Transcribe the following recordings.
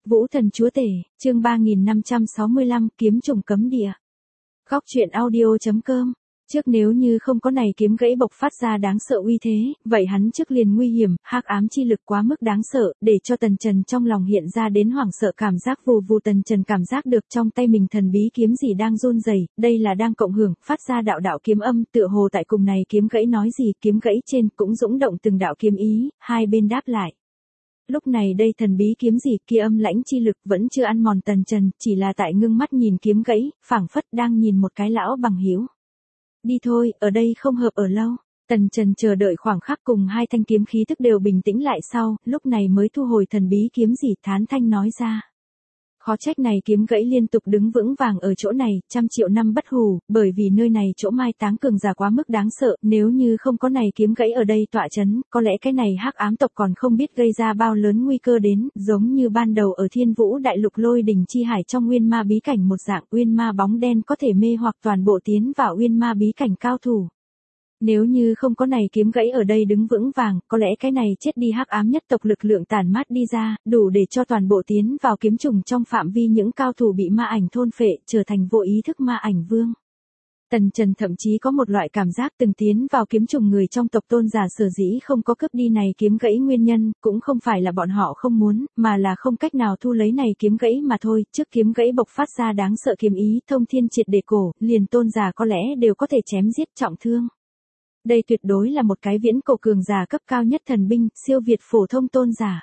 Vũ Thần Chúa Tể, chương 3565, kiếm trùng cấm địa. Góc truyện audio.com. Trước nếu như không có này kiếm gãy bộc phát ra đáng sợ uy thế, vậy hắn trước liền nguy hiểm, hắc ám chi lực quá mức đáng sợ, để cho Tần Trần trong lòng hiện ra đến hoảng sợ cảm giác vù vù. Tần Trần cảm giác được trong tay mình thần bí kiếm gì đang run rẩy, đây là đang cộng hưởng, phát ra đạo đạo kiếm âm, tựa hồ tại cùng này kiếm gãy nói gì, kiếm gãy trên cũng dũng động từng đạo kiếm ý, hai bên đáp lại. Lúc này đây thần bí kiếm gì kia âm lãnh chi lực vẫn chưa ăn mòn Tần Trần, chỉ là tại ngưng mắt nhìn kiếm gãy, phảng phất đang nhìn một cái lão bằng hữu. Đi thôi, ở đây không hợp ở lâu. Tần Trần chờ đợi khoảng khắc cùng hai thanh kiếm khí tức đều bình tĩnh lại sau, lúc này mới thu hồi thần bí kiếm gì, thán thanh nói ra. Khó trách này kiếm gãy liên tục đứng vững vàng ở chỗ này, trăm triệu năm bất hủ, bởi vì nơi này chỗ mai táng cường giả quá mức đáng sợ, nếu như không có này kiếm gãy ở đây tọa chấn, có lẽ cái này hắc ám tộc còn không biết gây ra bao lớn nguy cơ đến, giống như ban đầu ở Thiên Vũ Đại Lục Lôi Đỉnh Chi Hải trong Uyên Ma bí cảnh một dạng, Uyên Ma bóng đen có thể mê hoặc toàn bộ tiến vào Uyên Ma bí cảnh cao thủ. Nếu như không có này kiếm gãy ở đây đứng vững vàng, có lẽ cái này chết đi hắc ám nhất tộc lực lượng tản mát đi ra, đủ để cho toàn bộ tiến vào kiếm trùng trong phạm vi những cao thủ bị ma ảnh thôn phệ, trở thành vô ý thức ma ảnh vương. Tần Trần thậm chí có một loại cảm giác từng tiến vào kiếm trùng người trong tộc tôn giả sở dĩ không có cướp đi này kiếm gãy nguyên nhân, cũng không phải là bọn họ không muốn, mà là không cách nào thu lấy này kiếm gãy mà thôi, trước kiếm gãy bộc phát ra đáng sợ kiếm ý, thông thiên triệt để cổ, liền tôn giả có lẽ đều có thể chém giết trọng thương. Đây tuyệt đối là một cái viễn cổ cường giả cấp cao nhất thần binh, siêu việt phổ thông tôn giả.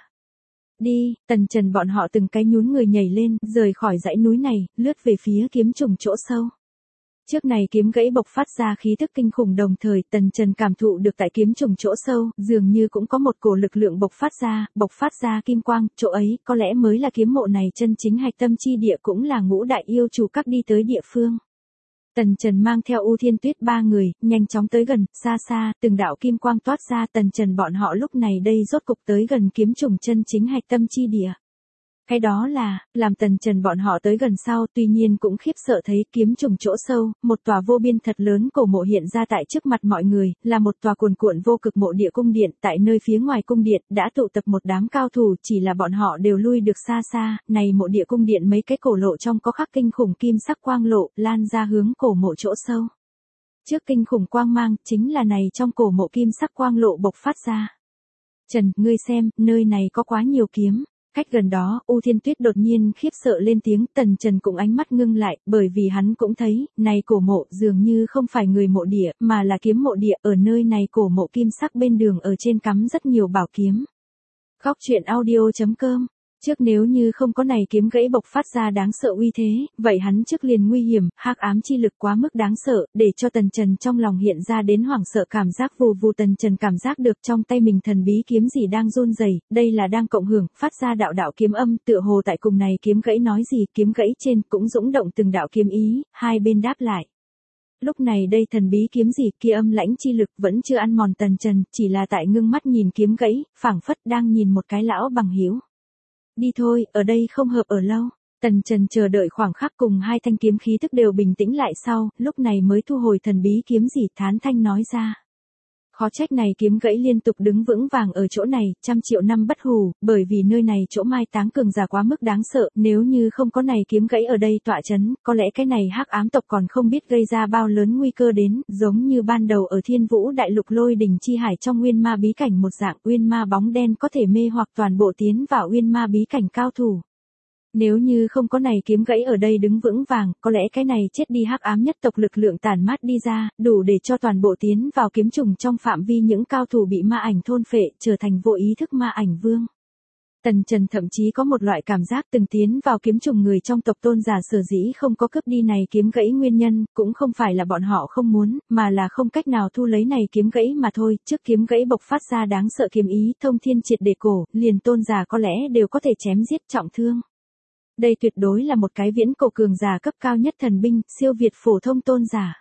Đi, Tần Trần bọn họ từng cái nhún người nhảy lên, rời khỏi dãy núi này, lướt về phía kiếm trùng chỗ sâu. Trước này kiếm gãy bộc phát ra khí thức kinh khủng đồng thời Tần Trần cảm thụ được tại kiếm trùng chỗ sâu, dường như cũng có một cổ lực lượng bộc phát ra kim quang, chỗ ấy có lẽ mới là kiếm mộ này chân chính hạch tâm chi địa, cũng là ngũ đại yêu chủ các đi tới địa phương. Tần Trần mang theo U Thiên Tuyết ba người, nhanh chóng tới gần, xa xa, từng đạo kim quang toát ra. Tần Trần bọn họ lúc này đây rốt cục tới gần kiếm trùng chân chính hạch tâm chi địa. Cái đó là, làm Tần Trần bọn họ tới gần sau, tuy nhiên cũng khiếp sợ thấy kiếm trùng chỗ sâu, một tòa vô biên thật lớn cổ mộ hiện ra tại trước mặt mọi người, là một tòa cuồn cuộn vô cực mộ địa cung điện, tại nơi phía ngoài cung điện, đã tụ tập một đám cao thủ, chỉ là bọn họ đều lui được xa xa, này mộ địa cung điện mấy cái cổ lộ trong có khắc kinh khủng kim sắc quang lộ, lan ra hướng cổ mộ chỗ sâu. Trước kinh khủng quang mang, chính là này trong cổ mộ kim sắc quang lộ bộc phát ra. Trần, ngươi xem, nơi này có quá nhiều kiếm. Cách gần đó, U Thiên Tuyết đột nhiên khiếp sợ lên tiếng, Tần Trần cũng ánh mắt ngưng lại, bởi vì hắn cũng thấy, này cổ mộ dường như không phải người mộ địa, mà là kiếm mộ địa, ở nơi này cổ mộ kim sắc bên đường ở trên cắm rất nhiều bảo kiếm. Góc truyện audio.com. Trước nếu như không có này kiếm gãy bộc phát ra đáng sợ uy thế, vậy hắn trước liền nguy hiểm, hắc ám chi lực quá mức đáng sợ, để cho Tần Trần trong lòng hiện ra đến hoảng sợ cảm giác vù vù. Tần Trần cảm giác được trong tay mình thần bí kiếm gì đang run rẩy, đây là đang cộng hưởng, phát ra đạo đạo kiếm âm, tựa hồ tại cùng này kiếm gãy nói gì, kiếm gãy trên cũng dũng động từng đạo kiếm ý, hai bên đáp lại. Lúc này đây thần bí kiếm gì kia âm lãnh chi lực vẫn chưa ăn mòn Tần Trần, chỉ là tại ngưng mắt nhìn kiếm gãy, phảng phất đang nhìn một cái lão bằng hữu. Đi thôi, ở đây không hợp ở lâu. Tần Trần chờ đợi khoảng khắc cùng hai thanh kiếm khí tức đều bình tĩnh lại sau, lúc này mới thu hồi thần bí kiếm gì, thán thanh nói ra. Khó trách này kiếm gãy liên tục đứng vững vàng ở chỗ này, trăm triệu năm bất hủ, bởi vì nơi này chỗ mai táng cường giả quá mức đáng sợ, nếu như không có này kiếm gãy ở đây tọa chấn, có lẽ cái này hắc ám tộc còn không biết gây ra bao lớn nguy cơ đến, giống như ban đầu ở Thiên Vũ Đại Lục Lôi Đỉnh Chi Hải trong Uyên Ma bí cảnh một dạng, Uyên Ma bóng đen có thể mê hoặc toàn bộ tiến vào Uyên Ma bí cảnh cao thủ. Nếu như không có này kiếm gãy ở đây đứng vững vàng, có lẽ cái này chết đi hắc ám nhất tộc lực lượng tản mát đi ra, đủ để cho toàn bộ tiến vào kiếm trùng trong phạm vi những cao thủ bị ma ảnh thôn phệ, trở thành vô ý thức ma ảnh vương. Tần Trần thậm chí có một loại cảm giác từng tiến vào kiếm trùng người trong tộc tôn giả sở dĩ không có cướp đi này kiếm gãy nguyên nhân, cũng không phải là bọn họ không muốn, mà là không cách nào thu lấy này kiếm gãy mà thôi, trước kiếm gãy bộc phát ra đáng sợ kiếm ý, thông thiên triệt để cổ, liền tôn giả có lẽ đều có thể chém giết trọng thương. Đây tuyệt đối là một cái viễn cổ cường giả cấp cao nhất thần binh, siêu việt phổ thông tôn giả.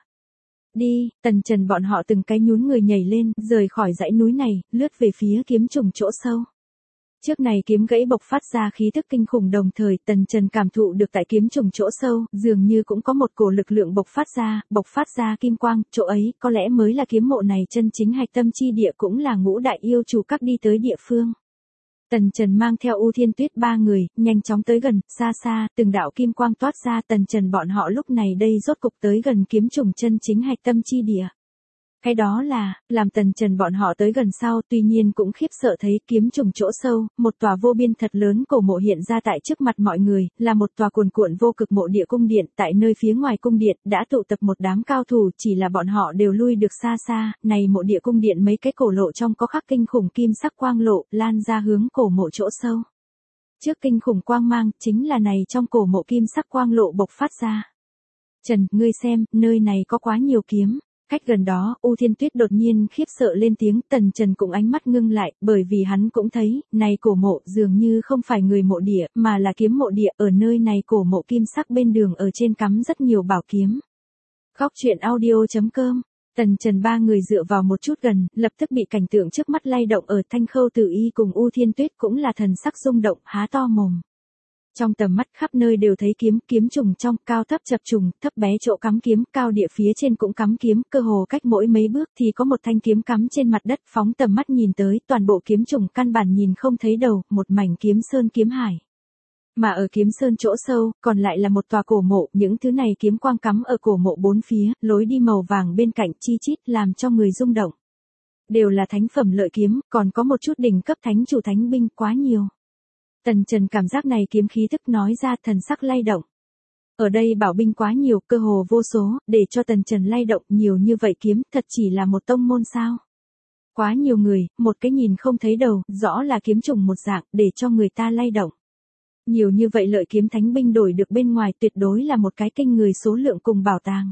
Đi, Tần Trần bọn họ từng cái nhún người nhảy lên, rời khỏi dãy núi này, lướt về phía kiếm trùng chỗ sâu. Trước này kiếm gãy bộc phát ra khí thức kinh khủng đồng thời Tần Trần cảm thụ được tại kiếm trùng chỗ sâu, dường như cũng có một cổ lực lượng bộc phát ra kim quang, chỗ ấy có lẽ mới là kiếm mộ này chân chính hạch tâm chi địa, cũng là ngũ đại yêu chủ các đi tới địa phương. Tần Trần mang theo U Thiên Tuyết ba người, nhanh chóng tới gần, xa xa, từng đạo kim quang toát ra. Tần Trần bọn họ lúc này đây rốt cục tới gần kiếm trùng chân chính hạch tâm chi địa. Cái đó là, làm Tần Trần bọn họ tới gần sau, tuy nhiên cũng khiếp sợ thấy kiếm trùng chỗ sâu, một tòa vô biên thật lớn cổ mộ hiện ra tại trước mặt mọi người, là một tòa cuồn cuộn vô cực mộ địa cung điện. Tại nơi phía ngoài cung điện đã tụ tập một đám cao thủ, chỉ là bọn họ đều lui được xa xa. Này mộ địa cung điện mấy cái cổ lộ trong có khắc kinh khủng kim sắc quang lộ, lan ra hướng cổ mộ chỗ sâu. Trước kinh khủng quang mang, chính là này trong cổ mộ kim sắc quang lộ bộc phát ra. Trần, ngươi xem, nơi này có quá nhiều kiếm. Cách gần đó, U Thiên Tuyết đột nhiên khiếp sợ lên tiếng. Tần Trần cũng ánh mắt ngưng lại, bởi vì hắn cũng thấy, này cổ mộ dường như không phải người mộ địa, mà là kiếm mộ địa. Ở nơi này cổ mộ kim sắc bên đường ở trên cắm rất nhiều bảo kiếm. Góc truyện audio.com. Tần Trần ba người dựa vào một chút gần, lập tức bị cảnh tượng trước mắt lay động. Ở Thanh Khâu Tử Y cùng U Thiên Tuyết cũng là thần sắc rung động, há to mồm. Trong tầm mắt khắp nơi đều thấy kiếm, kiếm trùng trong, cao thấp chập trùng, thấp bé chỗ cắm kiếm, cao địa phía trên cũng cắm kiếm, cơ hồ cách mỗi mấy bước thì có một thanh kiếm cắm trên mặt đất. Phóng tầm mắt nhìn tới, toàn bộ kiếm trùng căn bản nhìn không thấy đầu, một mảnh kiếm sơn kiếm hải. Mà ở kiếm sơn chỗ sâu, còn lại là một tòa cổ mộ, những thứ này kiếm quang cắm ở cổ mộ bốn phía, lối đi màu vàng bên cạnh chi chít làm cho người rung động. Đều là thánh phẩm lợi kiếm, còn có một chút đỉnh cấp thánh chủ thánh binh, quá nhiều. Tần Trần cảm giác này kiếm khí tức nói ra, thần sắc lay động. Ở đây bảo binh quá nhiều, cơ hồ vô số, để cho Tần Trần lay động. Nhiều như vậy kiếm, thật chỉ là một tông môn sao? Quá nhiều người, một cái nhìn không thấy đầu, rõ là kiếm trùng một dạng, để cho người ta lay động. Nhiều như vậy lợi kiếm thánh binh đổi được bên ngoài, tuyệt đối là một cái kinh người số lượng cùng bảo tàng.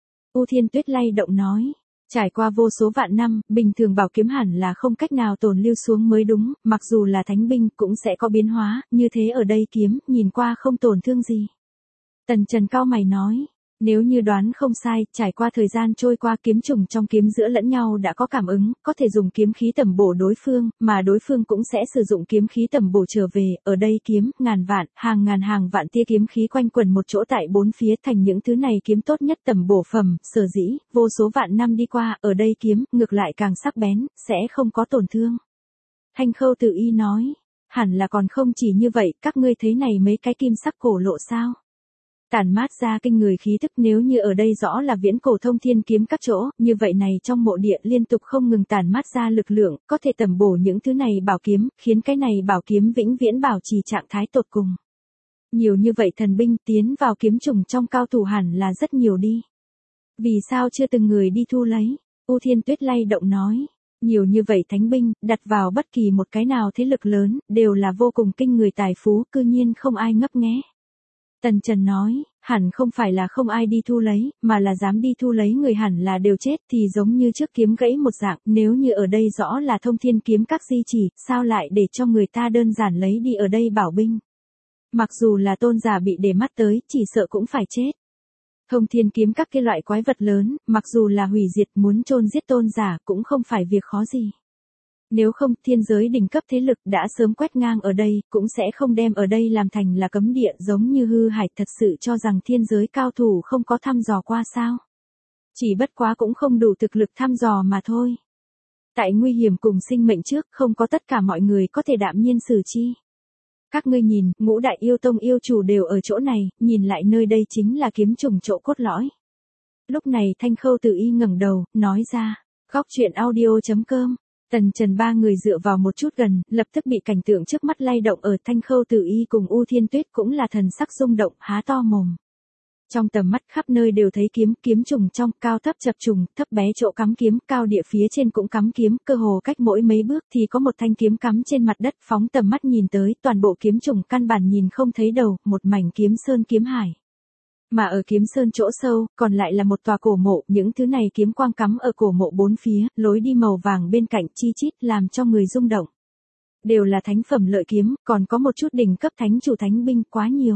U Thiên Tuyết lay động nói. Trải qua vô số vạn năm, bình thường bảo kiếm hẳn là không cách nào tồn lưu xuống mới đúng, mặc dù là thánh binh cũng sẽ có biến hóa, như thế ở đây kiếm, nhìn qua không tổn thương gì. Tần Trần cau mày nói, nếu như đoán không sai, trải qua thời gian trôi qua kiếm trùng trong kiếm giữa lẫn nhau đã có cảm ứng, có thể dùng kiếm khí tẩm bổ đối phương, mà đối phương cũng sẽ sử dụng kiếm khí tẩm bổ trở về. Ở đây kiếm, ngàn vạn, hàng vạn tia kiếm khí quanh quẩn một chỗ tại bốn phía, thành những thứ này kiếm tốt nhất tẩm bổ phẩm. Sở dĩ, vô số vạn năm đi qua, ở đây kiếm, ngược lại càng sắc bén, sẽ không có tổn thương. Thanh Khâu Tử Y nói, hẳn là còn không chỉ như vậy, các ngươi thấy này mấy cái kim sắc cổ lộ sao? Tản mát ra kinh người khí tức, nếu như ở đây rõ là viễn cổ thông thiên kiếm các chỗ, như vậy này trong mộ địa liên tục không ngừng tản mát ra lực lượng, có thể tẩm bổ những thứ này bảo kiếm, khiến cái này bảo kiếm vĩnh viễn bảo trì trạng thái tột cùng. Nhiều như vậy thần binh tiến vào kiếm trùng trong cao thủ hẳn là rất nhiều đi. Vì sao chưa từng người đi thu lấy? U Thiên Tuyết lay động nói. Nhiều như vậy thánh binh, đặt vào bất kỳ một cái nào thế lực lớn, đều là vô cùng kinh người tài phú, cư nhiên không ai ngấp nghé. Tần Trần nói, hẳn không phải là không ai đi thu lấy, mà là dám đi thu lấy người hẳn là đều chết, thì giống như trước kiếm gãy một dạng, nếu như ở đây rõ là thông thiên kiếm các di chỉ, sao lại để cho người ta đơn giản lấy đi ở đây bảo binh. Mặc dù là tôn giả bị để mắt tới, chỉ sợ cũng phải chết. Thông thiên kiếm các cái loại quái vật lớn, mặc dù là hủy diệt muốn chôn giết tôn giả cũng không phải việc khó gì. Nếu không, thiên giới đỉnh cấp thế lực đã sớm quét ngang ở đây, cũng sẽ không đem ở đây làm thành là cấm địa. Giống như Hư Hải thật sự cho rằng thiên giới cao thủ không có thăm dò qua sao. Chỉ bất quá cũng không đủ thực lực thăm dò mà thôi. Tại nguy hiểm cùng sinh mệnh trước, không có tất cả mọi người có thể đạm nhiên xử chi. Các ngươi nhìn, ngũ đại yêu tông yêu chủ đều ở chỗ này, nhìn lại nơi đây chính là kiếm trùng chỗ cốt lõi. Lúc này Thanh Khâu Tử Y ngẩng đầu, nói ra, góc truyện audio.com. Tần Trần ba người dựa vào một chút gần, lập tức bị cảnh tượng trước mắt lay động. Ở Thanh Khâu Tử Y cùng U Thiên Tuyết cũng là thần sắc rung động, há to mồm. Trong tầm mắt khắp nơi đều thấy kiếm, kiếm trùng trong, cao thấp chập trùng, thấp bé chỗ cắm kiếm, cao địa phía trên cũng cắm kiếm, cơ hồ cách mỗi mấy bước thì có một thanh kiếm cắm trên mặt đất. Phóng tầm mắt nhìn tới, toàn bộ kiếm trùng căn bản nhìn không thấy đầu, một mảnh kiếm sơn kiếm hải. Mà ở kiếm sơn chỗ sâu, còn lại là một tòa cổ mộ, những thứ này kiếm quang cắm ở cổ mộ bốn phía, lối đi màu vàng bên cạnh chi chít làm cho người rung động. Đều là thánh phẩm lợi kiếm, còn có một chút đỉnh cấp thánh chủ thánh binh, quá nhiều.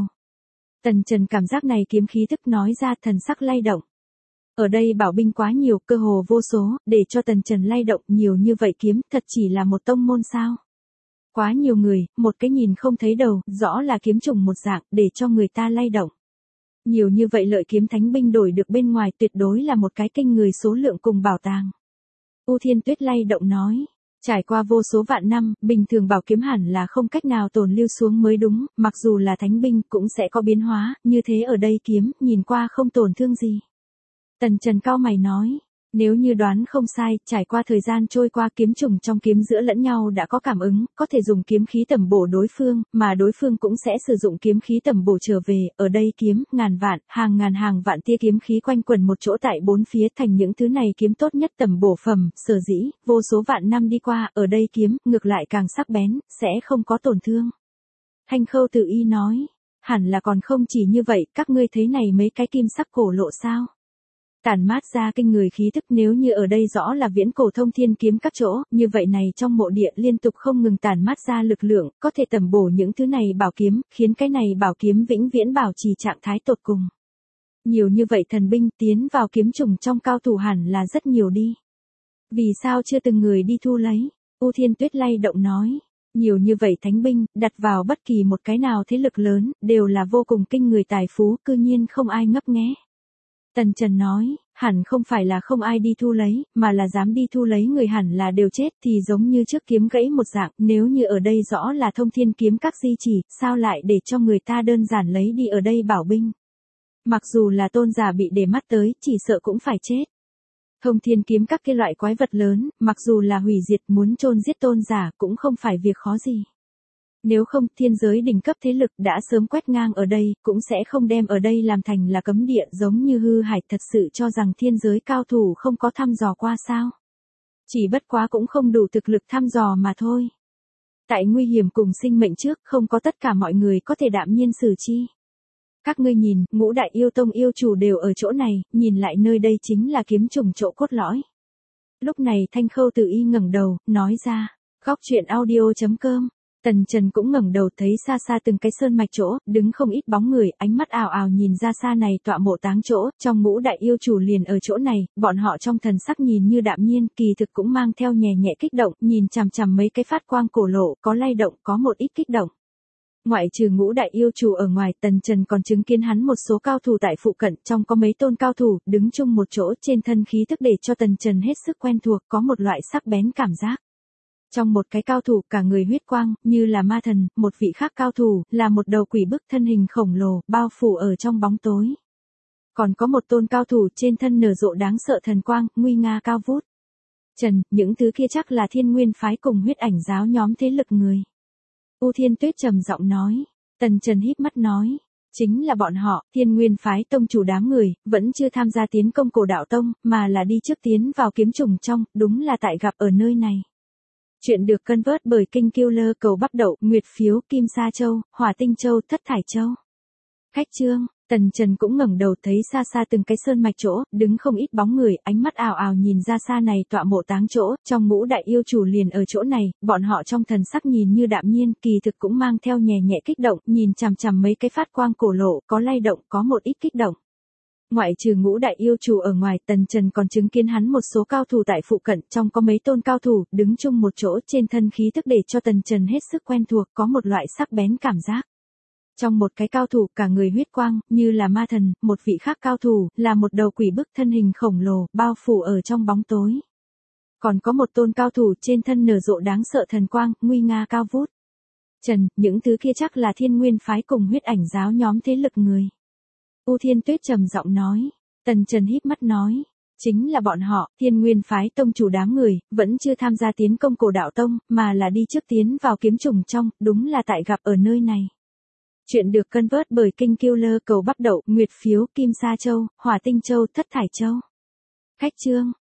Tần Trần cảm giác này kiếm khí tức nói ra, thần sắc lay động. Ở đây bảo binh quá nhiều, cơ hồ vô số, để cho Tần Trần lay động. Nhiều như vậy kiếm, thật chỉ là một tông môn sao. Quá nhiều người, một cái nhìn không thấy đầu, rõ là kiếm trùng một dạng, để cho người ta lay động. Nhiều như vậy lợi kiếm thánh binh đổi được bên ngoài, tuyệt đối là một cái kinh người số lượng cùng bảo tàng. U Thiên Tuyết lay động nói, Trải qua vô số vạn năm, bình thường bảo kiếm hẳn là không cách nào tồn lưu xuống mới đúng, mặc dù là thánh binh cũng sẽ có biến hóa, như thế ở đây kiếm, nhìn qua không tổn thương gì. Tần Trần cau mày nói, nếu như đoán không sai, trải qua thời gian trôi qua kiếm trùng trong kiếm giữa lẫn nhau đã có cảm ứng, có thể dùng kiếm khí tẩm bổ đối phương, mà đối phương cũng sẽ sử dụng kiếm khí tẩm bổ trở về, ở đây kiếm, ngàn vạn, hàng vạn tia kiếm khí quanh quẩn một chỗ tại bốn phía thành những thứ này kiếm tốt nhất tẩm bổ phẩm, sở dĩ, vô số vạn năm đi qua, ở đây kiếm, ngược lại càng sắc bén, sẽ không có tổn thương. Thanh Khâu Tự Y nói, hẳn là còn không chỉ như vậy, các ngươi thấy này mấy cái kim sắc cổ lộ sao? Tản mát ra kinh người khí tức, nếu như ở đây rõ là viễn cổ thông thiên kiếm các chỗ, như vậy này trong mộ địa liên tục không ngừng tản mát ra lực lượng, có thể tẩm bổ những thứ này bảo kiếm, khiến cái này bảo kiếm vĩnh viễn bảo trì trạng thái tột cùng. Nhiều như vậy thần binh tiến vào kiếm trùng trong cao thủ hẳn là rất nhiều đi. Vì sao chưa từng người đi thu lấy? U Thiên Tuyết lay động nói. Nhiều như vậy thánh binh, đặt vào bất kỳ một cái nào thế lực lớn, đều là vô cùng kinh người tài phú, cư nhiên không ai ngấp nghé. Tần Trần nói, hẳn không phải là không ai đi thu lấy, mà là dám đi thu lấy người hẳn là đều chết, thì giống như trước kiếm gãy một dạng, nếu như ở đây rõ là thông thiên kiếm các di chỉ, sao lại để cho người ta đơn giản lấy đi ở đây bảo binh. Mặc dù là tôn giả bị để mắt tới, chỉ sợ cũng phải chết. Thông thiên kiếm các cái loại quái vật lớn, mặc dù là hủy diệt muốn chôn giết tôn giả cũng không phải việc khó gì. Nếu không, thiên giới đỉnh cấp thế lực đã sớm quét ngang ở đây, cũng sẽ không đem ở đây làm thành là cấm địa, giống như Hư Hải thật sự cho rằng thiên giới cao thủ không có thăm dò qua sao. Chỉ bất quá cũng không đủ thực lực thăm dò mà thôi. Tại nguy hiểm cùng sinh mệnh trước, không có tất cả mọi người có thể đạm nhiên xử chi. Các ngươi nhìn, ngũ đại yêu tông yêu chủ đều ở chỗ này, nhìn lại nơi đây chính là kiếm trùng chỗ cốt lõi. Lúc này Thanh Khâu Tự Y ngẩng đầu, nói ra, góc truyện audio.com. Tần Trần cũng ngẩng đầu thấy xa xa từng cái sơn mạch chỗ, đứng không ít bóng người, ánh mắt ào ào nhìn ra xa này tọa mộ táng chỗ, trong ngũ đại yêu chủ liền ở chỗ này, bọn họ trong thần sắc nhìn như đạm nhiên, kỳ thực cũng mang theo nhẹ nhẹ kích động, nhìn chằm chằm mấy cái phát quang cổ lộ, có lay động, có một ít kích động. Ngoại trừ ngũ đại yêu chủ ở ngoài, Tần Trần còn chứng kiến hắn một số cao thủ tại phụ cận, trong có mấy tôn cao thủ, đứng chung một chỗ trên thân khí tức để cho Tần Trần hết sức quen thuộc, có một loại sắc bén cảm giác. Trong một cái cao thủ cả người huyết quang, như là ma thần, một vị khác cao thủ, là một đầu quỷ bức thân hình khổng lồ, bao phủ ở trong bóng tối. Còn có một tôn cao thủ trên thân nở rộ đáng sợ thần quang, nguy nga cao vút. Trần, những thứ kia chắc là Thiên Nguyên phái cùng Huyết Ảnh giáo nhóm thế lực người. U Thiên Tuyết trầm giọng nói. Tần Trần híp mắt nói. Chính là bọn họ, Thiên Nguyên phái tông chủ đám người, vẫn chưa tham gia tiến công Cổ Đạo Tông, mà là đi trước tiến vào kiếm trùng trong, đúng là tại gặp ở nơi này. Chuyện được cân vớt bởi King Killer cầu bắp đậu, Nguyệt Phiếu, Kim Sa Châu, Hỏa Tinh Châu, Thất Thải Châu. Khách chương, Tần Trần cũng ngẩng đầu thấy xa xa từng cái sơn mạch chỗ, đứng không ít bóng người, ánh mắt ào ào nhìn ra xa này tọa mộ táng chỗ, trong ngũ đại yêu chủ liền ở chỗ này, bọn họ trong thần sắc nhìn như đạm nhiên, kỳ thực cũng mang theo nhẹ nhẹ kích động, nhìn chằm chằm mấy cái phát quang cổ lộ, có lay động, có một ít kích động. Ngoại trừ ngũ đại yêu chủ ở ngoài, Tần Trần còn chứng kiến hắn một số cao thủ tại phụ cận, trong có mấy tôn cao thủ, đứng chung một chỗ trên thân khí tức để cho Tần Trần hết sức quen thuộc, có một loại sắc bén cảm giác. Trong một cái cao thủ cả người huyết quang, như là ma thần, một vị khác cao thủ, là một đầu quỷ bức thân hình khổng lồ, bao phủ ở trong bóng tối. Còn có một tôn cao thủ trên thân nở rộ đáng sợ thần quang, nguy nga cao vút. Trần, những thứ kia chắc là Thiên Nguyên phái cùng Huyết Ảnh giáo nhóm thế lực người. U Thiên Tuyết trầm giọng nói. Tần Trần híp mắt nói. Chính là bọn họ, Thiên Nguyên phái tông chủ đám người, vẫn chưa tham gia tiến công Cổ Đạo Tông, mà là đi trước tiến vào kiếm trùng trong, đúng là tại gặp ở nơi này. Chuyện được cân vớt bởi King Killer cầu bắp đậu, Nguyệt Phiếu, Kim Sa Châu, Hỏa Tinh Châu, Thất Thải Châu. Khách chương,